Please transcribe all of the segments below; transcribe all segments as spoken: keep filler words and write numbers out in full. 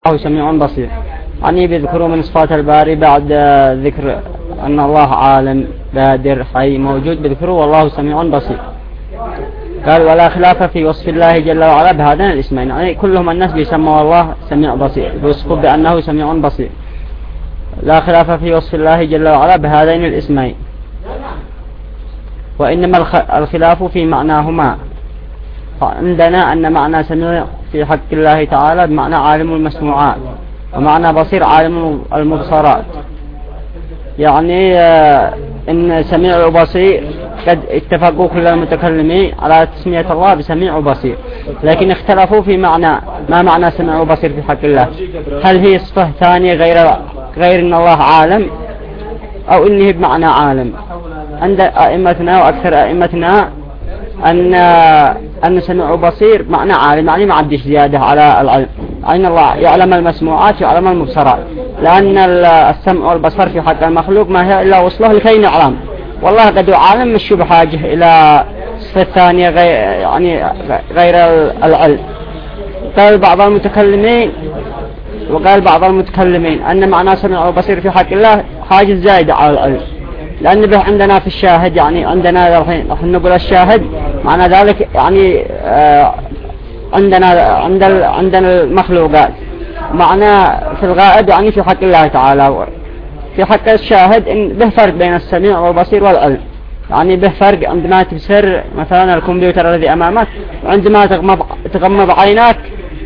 الله سميع بصير. يعني بيذكروا من صفات الباري بعد ذكر أن الله عالم بادر حي موجود، بيذكروا والله سميع بصير. قال ولا خلاف في وصف الله جل وعلا بهذين الاسمين، يعني كلهم الناس بيسموا الله سميع بصير، بيوصفوا بأنه سميع بصير. لا خلاف في وصف الله جل وعلا بهذين الاسمين، وإنما الخلاف في معناهما. فعندنا أن معنى سميع في حق الله تعالى بمعنى عالم المسموعات، ومعنى بصير عالم المبصرات. يعني إن سميع وبصير قد اتفقوا كل المتكلمين على تسمية الله بسميع وبصير، لكن اختلفوا في معنى ما معنى سميع وبصير في حق الله. هل هي صفة ثانية غير غير إن الله عالم، أو إنه بمعنى عالم؟ عند أئمتنا وأكثر أئمتنا أن أن سميع وبصير معنى عالم، يعني ما عندش زيادة على العلم. أن الله يعلم المسموعات ويعلم المبصرات، لأن السمع والبصر في حق المخلوق ما هي إلا وصله لكي نعلم، والله قد عالم مش بحاجة إلى صفة ثانية غير يعني غير العلم. قال بعض المتكلمين وقال بعض المتكلمين أن معنى سمع وبصير في حق الله حاجة زائدة على العلم، لأن به عندنا في الشاهد، يعني عندنا الحين نحن نقول الشاهد معنى ذلك يعني آه عندنا عند عندنا المخلوقات، معنى في الغائب يعني في حق الله تعالى. في حق الشاهد إن به فرق بين السميع والبصير والعلم، يعني به فرق عندما تبصر مثلا الكمبيوتر الذي أمامك، وعندما تغمض تغمض عيناك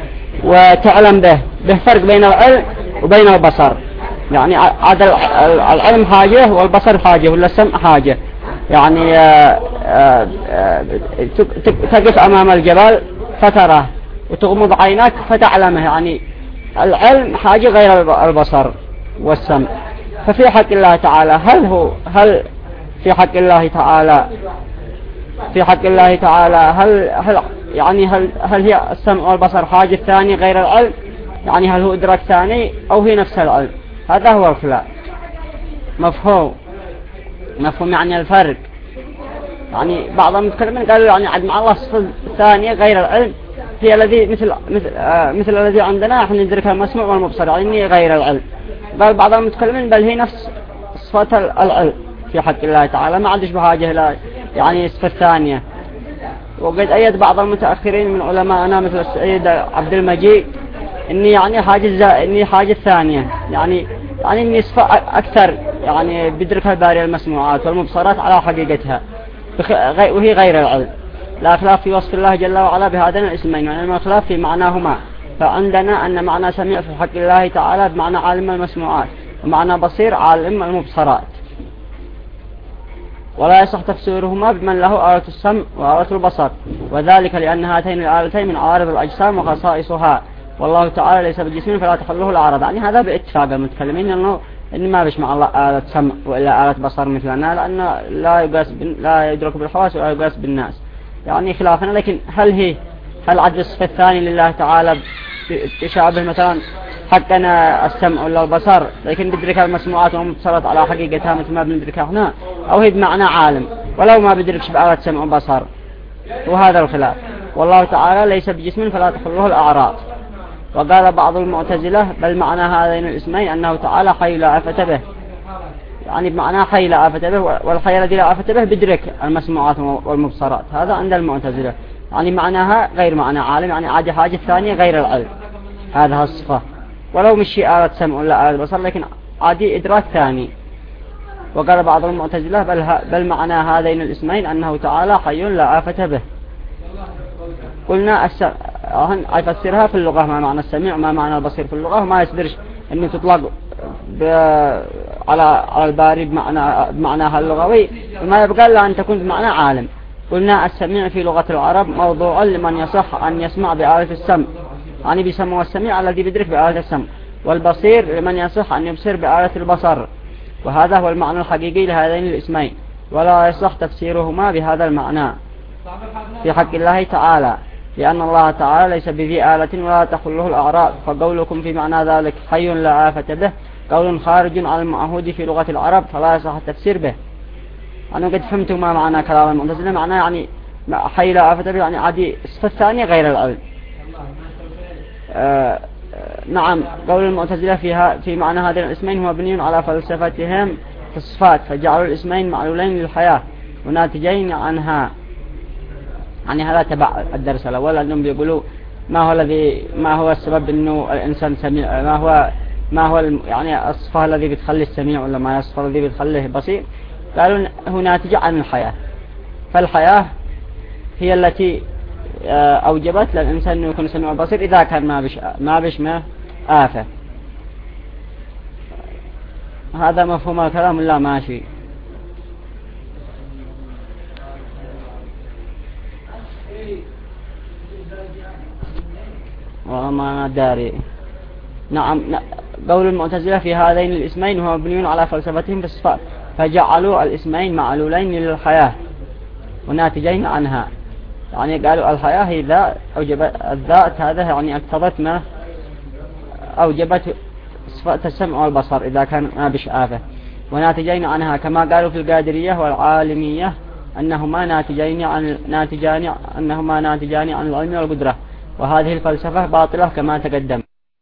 وتعلم به، به فرق بين العلم وبين البصر. يعني عاد العلم حاجة والبصر حاجة ولا السمع حاجة. يعني آآ آآ تقف أمام الجبل فتراه وتغمض عيناك فتعلمه، يعني العلم حاجة غير البصر والسمع. ففي حق الله تعالى هل هو هل في حق الله تعالى في حق الله تعالى هل هل يعني هل هل هي السمع والبصر حاجة ثانية غير العلم؟ يعني هل هو إدراك ثاني أو هي نفس العلم؟ هذا هو الخلاف. مفهوم مفهوم يعني الفرق. يعني بعض المتكلمين قالوا يعني عد مع الله صفة ثانية غير العلم هي الذي مثل مثل آه مثل الذي عندنا احنا ندركها المسموع والمبصر، يعني غير العلم. بل بعض المتكلمين بل هي نفس صفة العلم في حق الله تعالى، ما عندش بحاجة لا يعني صفة ثانية. وقد أيد بعض المتأخرين من علماءنا مثل السيد عبد المجيد إني يعني حاجة إني حاجة ثانية، يعني يعني إني صفة أكثر يعني بدركها الباري المسموعات والمبصرات على حقيقتها، وهي غير العلم. لا خلاف في وصف الله جل وعلا بهذين الاسمين، يعني الخلاف في معناهما. فعندنا أن معنى سميع في حق الله تعالى بمعنى عالم المسموعات، ومعنى بصير عالم المبصرات. ولا يصح تفسيرهما بمن له آلة السمع وآلة البصر، وذلك لأن هاتين الآلتين من عوارض الأجسام وخصائصها، والله تعالى ليس بجسم فلا تحله العرض. يعني هذا باتفاق المتكلمين أنه إن ما بيش مع الله آلة سمع وإلا آلة بصر مثلنا، لأنه لا يقاس لا يدرك بالحواس ولا يقاس بالناس، يعني خلافنا. لكن هل هي هل عد الصفة الثاني لله تعالى تشابه مثلا حقنا السمع ولا البصر، لكن بدرك المسموعات والمبصرات على حقيقتها مثل ما بندركها هنا، أو هي بمعنى عالم ولو ما بدركش بآلة سمع وبصر؟ وهذا الخلاف. والله تعالى ليس بجسم فلا تحله الأعراض. وقال بعض المعتزلة بل معنى هذين الاسمين أنه تعالى حي لا آفة به، يعني بمعنى حي لا آفة به، والحي الذي لا آفة به بدرك المسموعات والمبصرات. هذا عند المعتزلة، يعني معناها غير معنى عالم، يعني عادي حاجة ثانية غير العلم. هذا الصفة ولو مش آلة سمع ولا آلة بصر، لكن عادي إدراك ثاني. وقال بعض المعتزلة بل, بل معنى هذين الاسمين أنه تعالى حي لا آفة به. قلنا أفسرها في اللغة ما معنى السميع ما معنى البصير في اللغة، وما يصدرش أن تطلق على على الباري بمعنى بمعناها اللغوي، وما يبقى إلا أن تكون بمعنى عالم. قلنا السميع في لغة العرب موضوع لمن يصح أن يسمع بآلة السمع، يعني بيسموا السميع الذي بيدرك بآلة السمع، والبصير لمن يصح أن يبصر بآلة البصر. وهذا هو المعنى الحقيقي لهذين الاسمين، ولا يصح تفسيرهما بهذا المعنى في حق الله تعالى، لأن الله تعالى ليس بذي آلة ولا تخله الأعراض. فقولكم في معنى ذلك حي لا آفة به قول خارج عن المعهود في لغة العرب، فلا يصح التفسير به. أنا قد فهمت ما معنى كلام المعتزلة، معناه يعني حي لا آفة به يعني عادي الصفة الثانية غير العلم. نعم قول المعتزلة فيها في معنى هذين الاسمين هو مبني على فلسفتهم في الصفات، فجعلوا الاسمين معلولين للحياة وناتجين عنها. يعني هذا تبع الدرس الأول، أنهم بيقولوا ما هو الذي ما هو السبب إنه الإنسان سميع، ما هو ما هو يعني الصفة الذي بتخلي السميع ولا ما هي الصفة الذي بتخليه بصير. قالوا هو ناتج عن الحياة، فالحياة هي التي أوجبت للإنسان أنه يكون سميع بصير إذا كان ما بش ما بش ما آفة. هذا مفهوم الكلام لا ماشي؟ والله ما داري. نعم قول المعتزلة في هذين الاسمين هو مبني على فلسفتهم في الصفات، فجعلوا الاسمين معلولين للحياة وناتجين عنها. يعني قالوا الحياة هي ذات أوجبت الذات، هذا يعني اقتضت ما أوجبت صفة السمع والبصر إذا كان ما بش آفة، وناتجين عنها كما قالوا في القادرية والعالمية أنهما ناتجين عن ناتجان أنهما ناتجان عن العلم والقدرة، وهذه الفلسفة باطلة كما تقدم.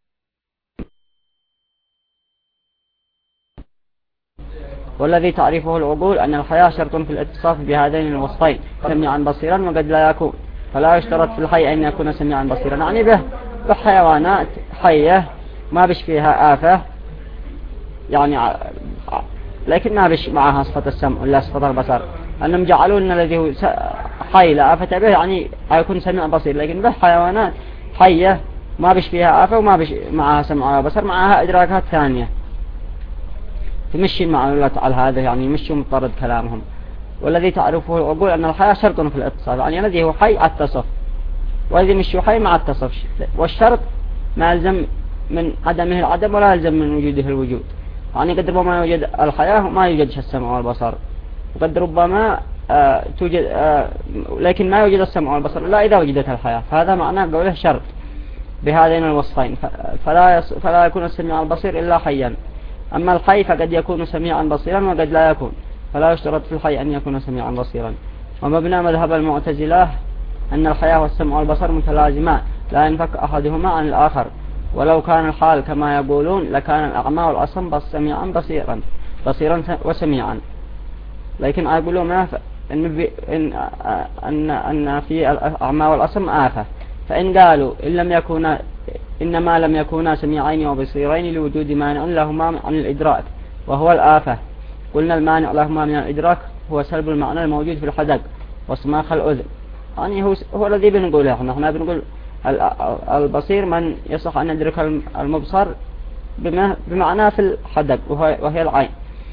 والذي تعرفه العقول أن الحياة شرط في الاتصاف بهذين الوصفين، سميعا بصيرا وقد لا يكون، فلا يشترط في الحي أن يكون سميعا بصيرا. يعني به بحيوانات حية ما بش فيها آفة، يعني لكن ما بش معها صفة السمع ولا صفة البصر، أنهم جعلوا أن الذي هو حي لا آفة به يعني يكون سميع بصير، لكن به حيوانات حية ما بش فيها آفة وما بش معها سمع ولا بصر، معها إدراكات ثانية تمشي المعلولات على هذا، يعني يمشي مضطرد كلامهم. والذي تعرفه العقول أن الحياة شرط في الاتصاف، يعني الذي هو حي اتصف، والذي مش حي مع التصف، والشرط ما يلزم من عدمه العدم ولا يلزم من وجوده الوجود. يعني قد ربما يوجد الحياة وما يوجدش السمع والبصر، وقد ربما آه توجد آه لكن ما يوجد السمع والبصر إلا إذا وجدت الحياة، فهذا معناه قوله شرط بهذين الوصفين، فلا, يص... فلا يكون السميع البصير إلا حيا. أما الحي فقد يكون سميعا بصيرا وقد لا يكون، فلا يشترط في الحي أن يكون سميعا بصيرا. ومبنى مذهب المعتزلة أن الحياة والسمع والبصر متلازمان لا ينفك أحدهما عن الآخر، ولو كان الحال كما يقولون لكان الأعمى والأصم بس سميعا بصيرا بصيرا وسميعا. لكن يقولون إن, إن, أن, أن في الأعمى والأصم آفة، فإن قالوا إن لم يكونا إنما لم يكونا سميعين وبصيرين لوجود مانع لهما عن الإدراك وهو الآفة، قلنا المانع لهما من الإدراك هو سلب المعنى الموجود في الحدق وصماخ الأذن. يعني هو, هو الذي بنقوله احنا احنا بنقول البصير من يصح أن يدرك المبصر بمعنى في الحدق وهي العين،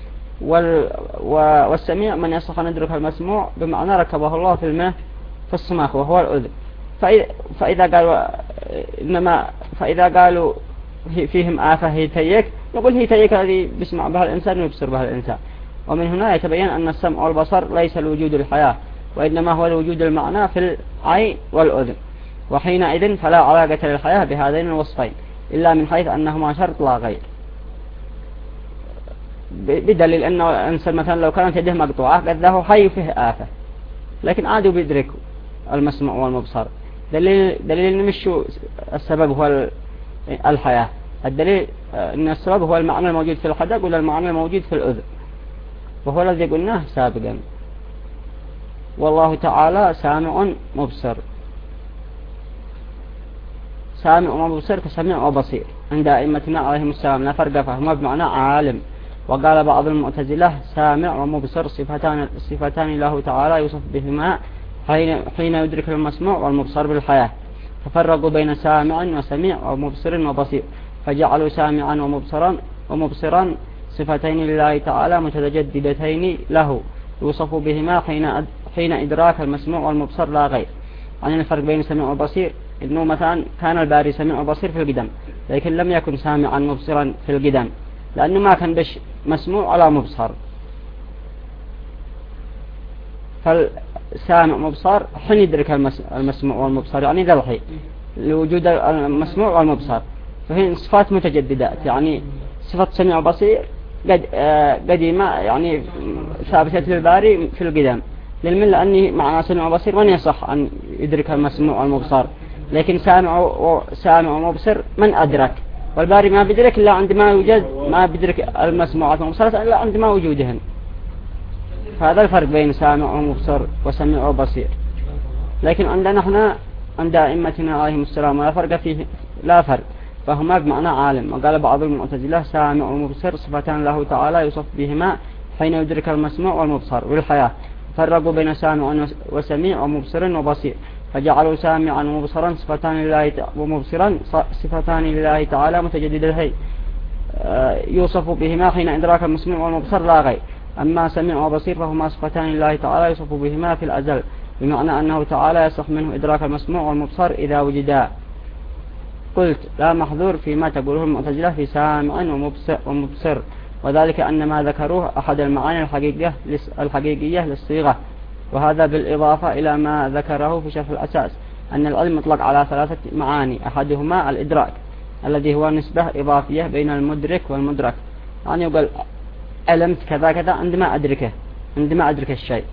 والسميع من يصح أن يدرك المسموع بمعنى ركبه الله في الماء في الصماخ وهو الأذن. فإذا قالوا إنما فإذا قالوا فيهم آفة هي تيك، نقول هي تيك الذي بيسمع بها الإنسان ويبصر بها الإنسان. ومن هنا يتبين أن السمع والبصر ليس الوجود الحياة، وإنما هو الوجود المعنى في العين والأذن، وحينئذ فلا علاقة للحياة بهذين الوصفين إلا من حيث أنهما شرط لا غير، بدليل أن الإنسان مثلا لو كانت يده مقطوعة قد له حي فيه آفة، لكن عادوا بيدركوا المسمع والمبصر. دليل دليل إن مش السبب هو الحياة، الدليل إن السبب هو المعنى الموجود في الحدق ولا المعنى الموجود في الأذن، وهو الذي قلناه سابقا. والله تعالى سامع مبصر، سامع ومبصر كسميع وبصير عند أئمتنا عليهم السلام، لا فرق فهما بمعنى عالم. وقال بعض المعتزلة سامع ومبصر صفتان صفتان له تعالى يوصف بهما حين حين يدرك المسموع والمبصر بالحياة، ففرقوا بين سامع وسميع ومبصر وبصير، فجعلوا سامعا ومبصرا ومبصرا صفتين لله تعالى متجددتين له يوصف بهما حين حين إدراك المسموع والمبصر لا غير. يعني الفرق بين سميع وبصير إنه مثلا كان الباري سميع وبصير في القدم، لكن لم يكن سامعا مبصرا في القدم لأنه ما كان بش مسموع ولا مبصر. فالسامع مبصر حين يدرك المسموع والمبصر، يعني ذا الحين لوجود المسموع والمبصر، فهي صفات متجددات. يعني صفة سميع وبصير قد قديمة يعني ثابتة للباري في القدم، للمن لأني مع سميع وبصير من يصح أن يدرك المسموع والمبصر، لكن سامع وسامع ومبصر من أدرك، والباري ما بيدرك إلا عندما يوجد، ما بيدرك المسموعات والمبصرات إلا عندما وجودهن. هذا الفرق بين سامع ومبصر وسميع وبصير. لكن عندنا احنا عند أئمتنا عليهم السلام لا فرق فيه، لا فرق، فهما بمعنى عالم. وقال بعض المعتزلة سامع ومبصر صفتان له تعالى يوصف بهما حين يدرك المسموع والمبصر والحياة، فرقوا بين سامع وسميع ومبصر وبصير، فجعلوا سامعا ومبصرا صفتان لله ومبصرا صفتان لله تعالى متجدد الهي يوصف بهما حين إدراك المسموع والمبصر لا غير. أما سميع وبصير فهما صفتان لله تعالى يوصف بهما في الأزل، بمعنى أنه تعالى يصح منه إدراك المسموع والمبصر إذا وجدا. قلت لا محظور فيما تقوله المعتزلة في سامع ومبصر, ومبصر وذلك أن ما ذكروه أحد المعاني الحقيقية, الحقيقية للصيغة، وهذا بالإضافة إلى ما ذكره في شرح الأساس أن العلم مطلق على ثلاثة معاني، أحدهما الإدراك الذي هو نسبة إضافية بين المدرك والمدرك، يعني يقول علمت كذا كذا عندما أدركه، عندما أدرك الشيء.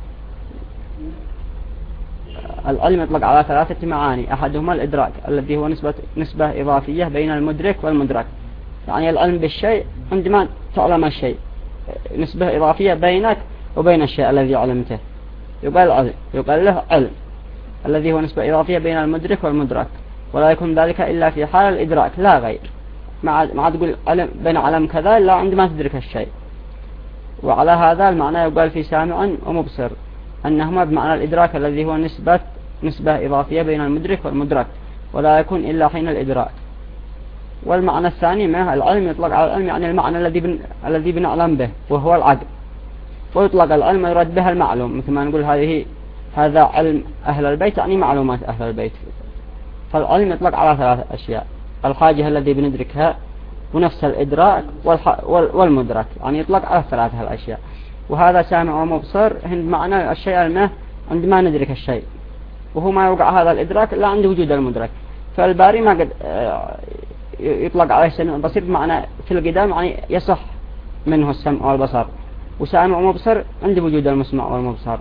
العلم يطلق على ثلاثة معاني، أحدهما الإدراك الذي هو نسبة, نسبة إضافية بين المدرك والمدرك، يعني العلم بالشيء عندما تعلم الشيء، نسبة إضافية بينك وبين الشيء الذي علمته، يقال علم، يقال له علم الذي هو نسبة إضافية بين المدرك والمدرك، ولا يكون ذلك إلا في حال الإدراك لا غير. ما ما تقول علم بين علم كذا إلا عندما تدرك الشيء. وعلى هذا المعنى يقال في سامع ومبصر أنهما بمعنى الإدراك الذي هو نسبة نسبة إضافية بين المدرك والمدرك، ولا يكون إلا حين الإدراك. والمعنى الثاني ما العلم يطلق على العلم يعني المعنى الذي بن الذي بنعلم به وهو العقل، ويطلق العلم يراد به المعلوم، مثل ما نقول هذه هذا علم أهل البيت يعني معلومات أهل البيت. فالعلم يطلق على ثلاث أشياء، الحاجة الذي بندركها ونفس الإدراك والمدرك، يعني يطلق على ثلاثة الأشياء. وهذا سامع ومبصر هند معنى الشيء المه عندما ندرك الشيء، وهو ما يوقع هذا الإدراك إلا عند وجود المدرك. فالباري ما قد يطلق عليه سمع وبصير بمعنى في القدام يعني يصح منه السمع والبصر، وسامع ومبصر عند وجود المسمع والمبصر.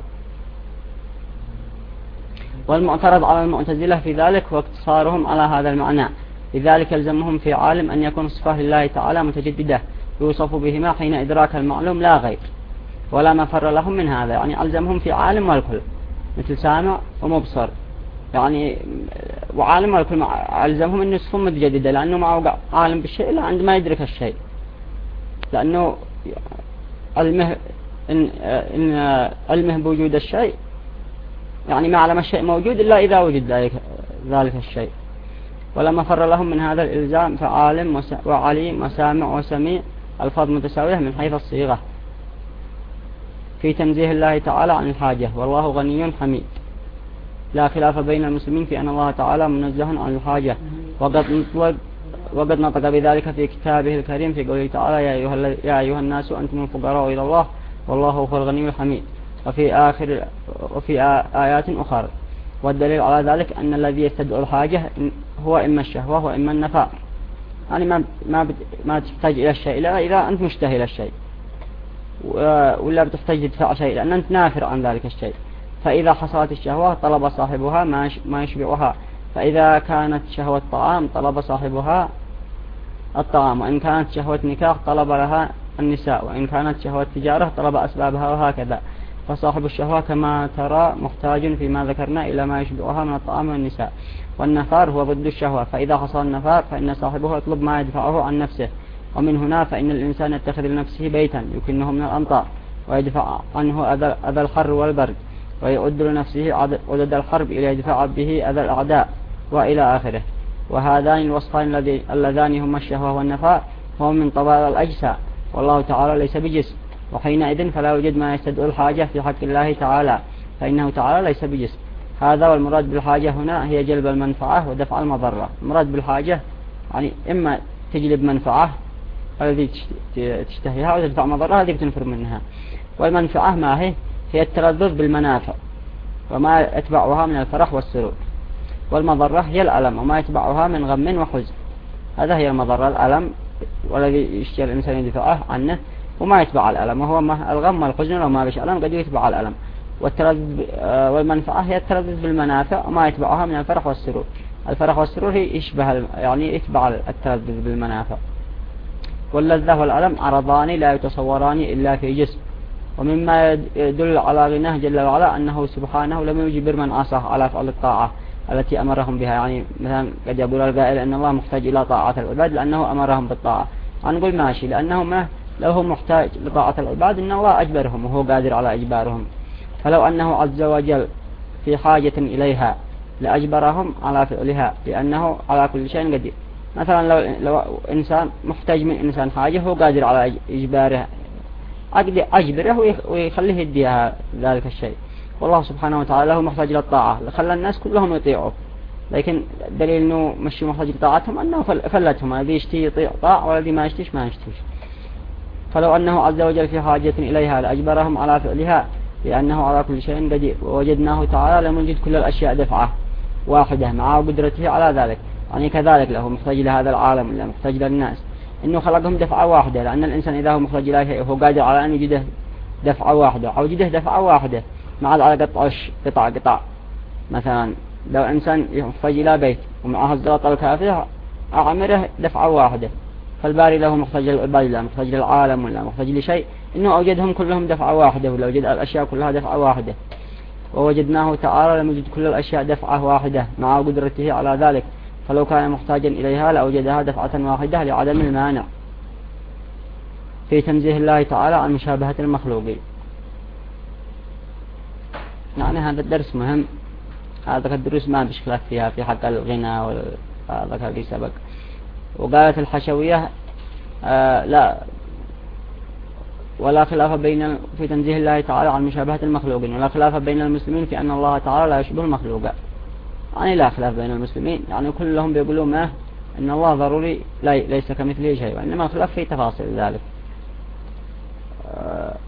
والمعترض على المعتزلة في ذلك واقتصارهم على هذا المعنى، لذلك يلزمهم في عالم أن يكون صفة لله تعالى متجددة يوصف بهما حين إدراك المعلوم لا غير، ولا مفر لهم من هذا، يعني ألزمهم في عالم والكل مثل سامع ومبصر، يعني وعالم والكل ألزمهم أن يصفهم متجددة، لأنه ما وقع عالم بالشيء إلا عندما يدرك الشيء، لأنه علمه إن, إن علمه بوجود الشيء يعني ما علم الشيء موجود إلا إذا وجد ذلك, ذلك الشيء. ولا مفر لهم من هذا الإلزام، فعالم وعليم وسامع وسميع الفاظ متساوية من حيث الصيغة في تنزيه الله تعالى عن الحاجة، والله غني حميد. لا خلاف بين المسلمين في أن الله تعالى منزه عن الحاجة، وقد نطلق وقد نطق بذلك في كتابه الكريم في قوله تعالى يا أيها, يا أيها الناس أنتم الفقراء إلى الله والله هو الغني الحميد، وفي آخر وفي آيات أخرى. والدليل على ذلك أن الذي يستدعي الحاجة هو إما الشهوة وإما النفاق، يعني ما ما ما تحتاج إلى الشيء إلا إذا أنت مشتهي للشيء، ولا بتحتاج تدفع شيء لأن أنت نافر عن ذلك الشيء. فإذا حصلت الشهوة طلب صاحبها ما يشبعها، فإذا كانت شهوة طعام طلب صاحبها الطعام، وإن كانت شهوة نكاح طلب لها النساء، وإن كانت شهوة تجارة طلب أسبابها، وهكذا. فصاحب الشهوة كما ترى محتاج فيما ذكرنا إلى ما يشبعها من الطعام والنساء. والنفار هو ضد الشهوة، فإذا حصل النفار فإن صاحبه يطلب ما يدفعه عن نفسه. ومن هنا فإن الإنسان يتخذ لنفسه بيتا يكنه من الأمطار ويدفع عنه أذى الحر والبرد، ويعد لنفسه عدد الحرب إلى يدفع به أذى الأعداء وإلى آخره. وهذان الوصفان اللذان هما الشهوة والنفار هم من طبائع الأجساء، والله تعالى ليس بجسم، وحينئذ فلا يوجد ما يستدعي الحاجة في حق الله تعالى، فإنه تعالى ليس بجسم. هذا والمراد بالحاجة هنا هي جلب المنفعة ودفع المضرة. المراد بالحاجة يعني إما تجلب منفعة الذي تشتهيها وتدفع مضرة هذه بتنفر منها. والمنفعة ما هي؟ هي التلذذ بالمنافع وما يتبعها من الفرح والسرور. والمضرة هي الألم وما يتبعها من غم وحزن. هذا هي المضرة، الألم والذي يشتهي الإنسان يدفعه عنه وما يتبع الألم، وهو الغم والحزن وما بش ألم قد يتبع الألم. والتلذذ والمنفعة هي التلذذ بالمنافع وما يتبعها من الفرح والسرور. الفرح والسرور هي يشبه يعني يتبع التلذذ بالمنافع. واللذة والألم عرضان لا يتصوران إلا في جسم. ومما يدل على غناه جل وعلا أنه سبحانه لم يجبر من عصاه على فعل الطاعة التي أمرهم بها. يعني مثلا قد يقول القائل أن الله محتاج إلى طاعة العباد لأنه أمرهم بالطاعة. نقول ماشي، لأنه ما لو هو محتاج لطاعة العباد إن الله أجبرهم وهو قادر على إجبارهم. فلو أنه عز وجل في حاجة إليها لأجبرهم على فعلها لأنه على كل شيء قدير. مثلا لو, لو إنسان محتاج من إنسان حاجة هو قادر على إجباره، أجبره ويخليه يديها ذلك الشيء. والله سبحانه وتعالى هو محتاج للطاعة، خلى الناس كلهم يطيعوا، لكن دليل أنه مش محتاج لطاعتهم أنه فلتهم، الذي يشتي يطيع طاع والذي ما يشتيش ما يشتيش. فلو أنه عز وجل في حاجة إليها لأجبرهم على فعلها لأنه على كل شيء قدير. ووجدناه تعالى لم يجد كل الأشياء دفعة واحدة مع قدرته على ذلك. يعني كذلك له محتاج لهذا العالم ولا محتاج للناس إنه خلقهم دفعة واحدة، لأن الإنسان إذا هو محتاج إليه هو قادر على أن يجده دفعة واحدة أو يجده دفعة واحدة مع على قطع قطع قطع. مثلا لو إنسان يحتاج إلى بيت ومعه الزلط الكافية أعمره دفعة واحدة، فالباري له محتاج للعباد لا محتاج للعالم ولا محتاج لشيء إنه أوجدهم كلهم دفعة واحدة ولو وجد الأشياء كلها دفعة واحدة. ووجدناه تعالى لم يجد كل الأشياء دفعة واحدة مع قدرته على ذلك، فلو كان محتاجا إليها لأوجدها دفعة واحدة لعدم المانع في تنزيه الله تعالى عن مشابهة المخلوقين. يعني هذا الدرس مهم، هذا الدروس ما بشكلك فيها في حق الغنى وهذا اللي سبق. وقالت الحشوية آه لا ولا خلاف بين في تنزيه الله تعالى عن مشابهة المخلوقين، ولا خلاف بين المسلمين في أن الله تعالى لا يشبه المخلوقات. يعني لا خلاف بين المسلمين، يعني كلهم بيقولوا ما أن الله ضروري ليس كمثله شيء، وإنما الخلاف في تفاصيل ذلك. آه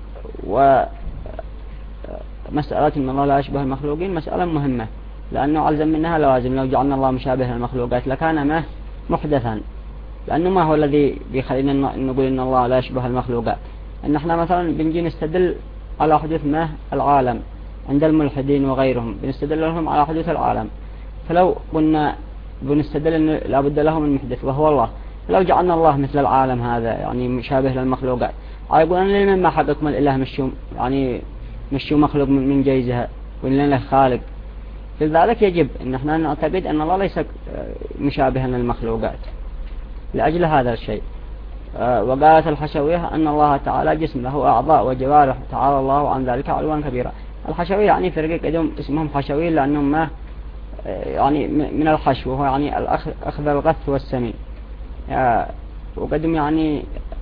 ومسألة أن الله لا يشبه المخلوقين مسألة مهمة، لأنه علزم منها لوازم. لو جعلنا الله مشابه المخلوقات لكان ما محدثا، لأنه ما هو الذي بيخلينا نقول أن الله لا يشبه المخلوقات؟ أن احنا مثلا بنجي نستدل على حدوث ما العالم عند الملحدين وغيرهم، بنستدل لهم على حدوث العالم. فلو قلنا بنستدل أن لابد له من محدث وهو الله، لو جعلنا الله مثل العالم هذا يعني مشابه للمخلوقات، يقولون لمن ما حقكم الإله مشوا يعني مشوا مخلوق من جيزها وإن له خالق. لذلك يجب أن احنا نعتقد أن الله ليس مشابها للمخلوقات لأجل هذا الشيء. وقالت الحشوية أن الله تعالى جسم له أعضاء وجوارح تعالى الله عن ذلك علوا كبيرا. الحشوية يعني فرق قدوم اسمهم حشوية لأنهم ما يعني من الحشو، وهو يعني أخذ الغث والسمين، وقدم يعني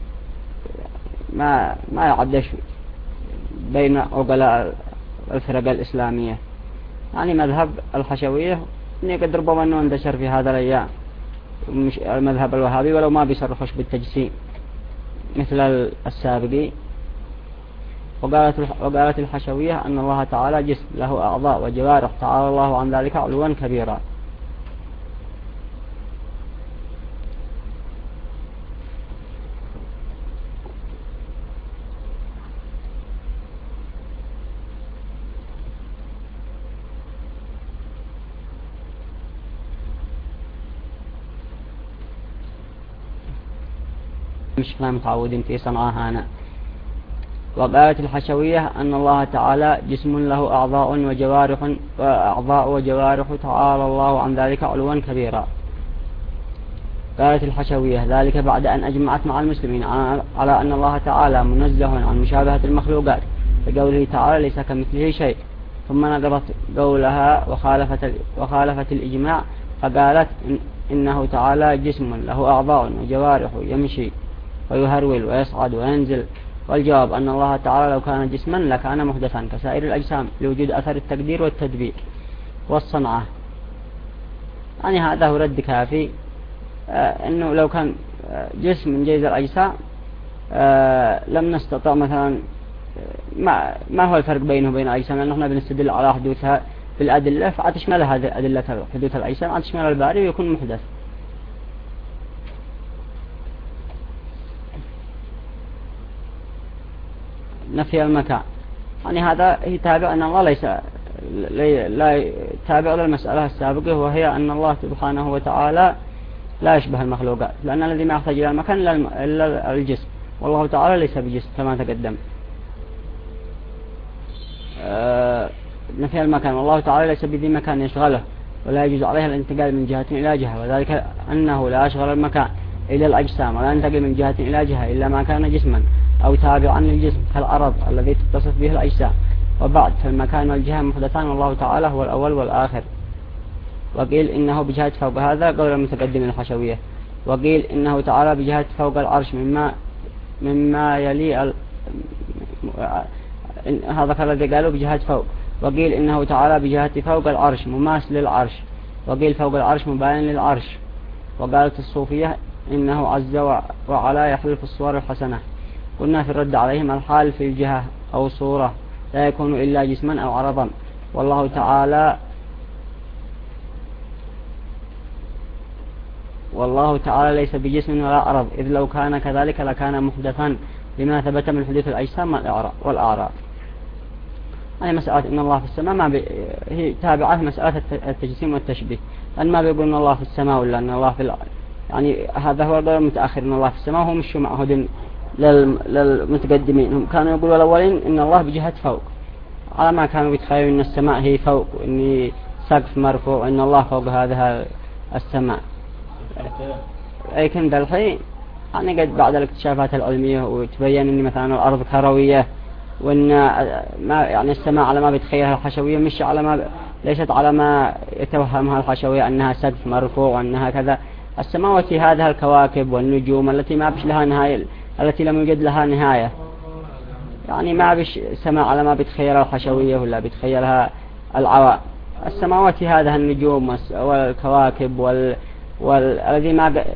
ما ما يعدش بين عقلاء الفرق الإسلامية. يعني مذهب الحشوية إنه قد ربما أنه انتشر في هذا الأيام مش المذهب الوهابي، ولو ما بيصرفش بالتجسيم مثل السابقين. وقالت وقالت الحشوية أن الله تعالى جسم له أعضاء وجوارح تعالى الله عن ذلك علوا كبيرا. مش متعودين في صنعها هنا. وقالت الحشوية أن الله تعالى جسم له أعضاء وجوارح وأعضاء وجوارح تعالى الله عن ذلك علوا كبيرا. قالت الحشوية ذلك بعد أن أجمعت مع المسلمين على أن الله تعالى منزه عن مشابهة المخلوقات بقوله تعالى ليس كمثله شيء، ثم نقضت قولها وخالفت, وخالفت الإجماع فقالت إن إنه تعالى جسم له أعضاء وجوارح يمشي ويهرول ويصعد وينزل. والجواب أن الله تعالى لو كان جسما لكان محدثا كسائر الأجسام لوجود أثر التقدير والتدبير والصنعة. يعني هذا هو رد كافي. آه أنه لو كان جسم من جيز الأجسام آه لم نستطع مثلا ما, ما هو الفرق بينه وبين الأجسام، لأنه احنا بنستدل على حدوثها بالأدلة، فأتشمل هذه أدلة حدوث الأجسام أتشمل الباري ويكون محدث. نفي المكان يعني هذا يتابع أن الله ليس لا يتابع للمسألة السابقة، وهي أن الله سبحانه وتعالى لا يشبه المخلوقات، لأن الذي ما يحتاج إلى المكان إلا الجسم، والله تعالى ليس بجسم كما تقدم. أه نفي المكان، والله تعالى ليس بذي مكان يشغله، ولا يجوز عليها الانتقال من جهة إلى جهة، وذلك أنه لا يشغل المكان إلى الأجسام، ولا ينتقل من جهة إلى جهة إلا ما كان جسما أو تابعا للجسم كالأرض الذي تتصف به الأجسام. وبعد فالمكان والجهة محدثان، والله تعالى هو الأول والآخر. وقيل إنه بجهة فوق، هذا قول المتقدم الحشوية. وقيل إنه تعالى بجهة فوق العرش مما مما يلي ال... هذا كالذي قالوا بجهة فوق. وقيل إنه تعالى بجهة فوق العرش مماثل للعرش. وقيل فوق العرش مباين للعرش. وقالت الصوفية إنه عز وعلا يحل في الصور الحسنة. قلنا في الرد عليهم الحال في الجهة أو صورة لا يكون إلا جسما أو عرضا، والله تعالى والله تعالى ليس بجسم ولا عرض، إذ لو كان كذلك لكان محدثا لما ثبت من حدوث الأجسام والأعراض. هذه مسألة إن الله في السماء ما بي... هي تابعة مسألة التجسيم والتشبيه، أن ما بيقول إن الله في السماء ولا أن الله في الأرض، يعني هذا هو القول المتأخر إن الله في السماء، هم مشوا معهد لل... للمتقدمين، هم كانوا يقولوا الأولين إن الله بجهة فوق، على ما كانوا يتخيلوا إن السماء هي فوق، وإن سقف مرفوع، وإن الله فوق هذا السماء. لكن بالحين يعني قد بعد الاكتشافات العلمية وتبين إن مثلا الأرض كروية، وإن ما يعني السماء على ما بتخيلها الحشوية مش على ما ليست على ما يتوهمها الحشوية أنها سقف مرفوع وأنها كذا. السماوات هذه الكواكب والنجوم التي ما بش لها نهاية، التي لم يوجد لها نهاية، يعني ما بش سماء على ما بتخيلها الحشوية ولا بتخيلها العوام. السماوات هذه النجوم والكواكب وال والذي ما ب...